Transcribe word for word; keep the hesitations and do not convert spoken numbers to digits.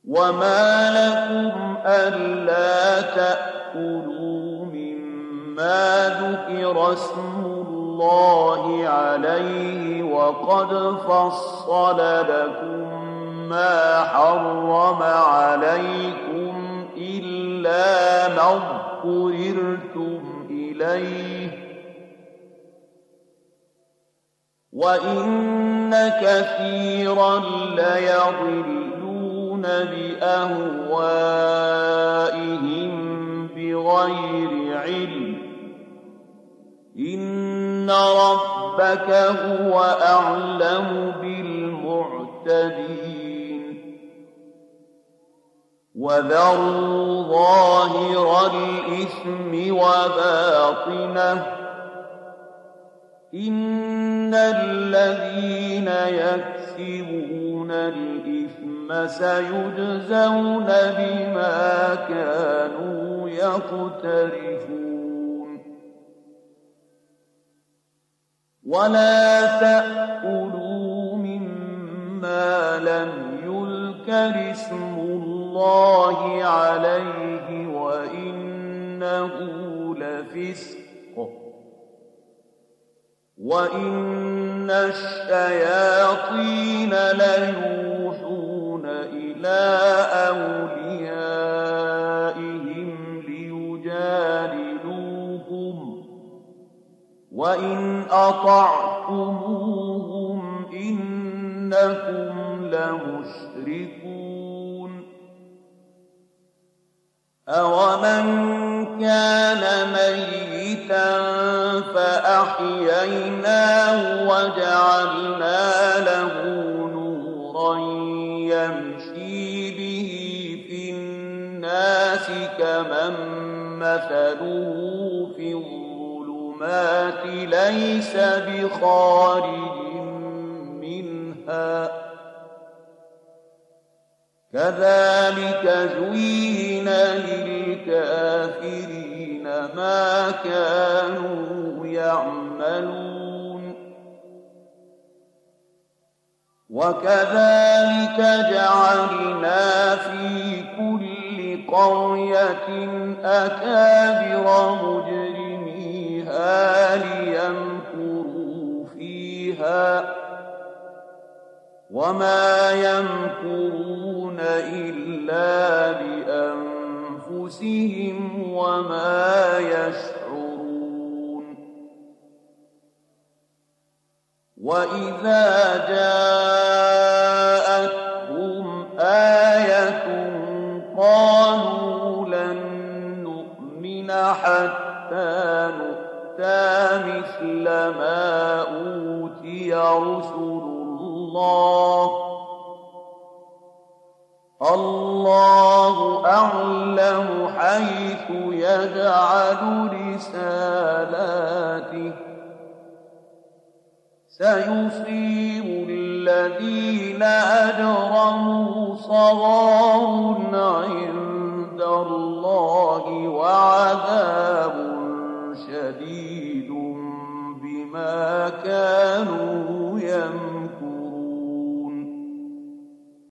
وما لكم ألا تأكلوا مما ذكر اسم الله عليه وقد فصل لكم ما حرم عليكم إلا ما اضطررتم إليه وإن كثيرا ليضلون بأهوائهم بغير علم إن ربك هو أعلم بالمعتدين وذروا ظاهر الإثم وباطنه إن الذين يكسبون الإثم سيجزون بما كانوا يقترفون ولا تأكلوا مما لم يذكر اسم الله عليه وإنه لفسق وإن الشياطين ليوحون إلى أوليائهم ليجادلوكم وإن أطعتموهم إنكم لمشركون أومن كان ميتا فأحييناه وجعلنا له نورا يمشي به في الناس كمن مثله في الظلمات ليس بخارج منها كذلك زين للكافرين ما كانوا يعملون وكذلك جعلنا في كل قرية أكابر مجرميها ليمكروا فيها وما يمكرون إلا بأنفسهم وما يشعرون وإذا جاءتهم آية قالوا لن نؤمن حتى نؤتى مثل ما أوتي رسل الله الله أعلم حيث يجعل رسالاته سيصيب الذين أجرموا صغار عند الله وعذاب شديد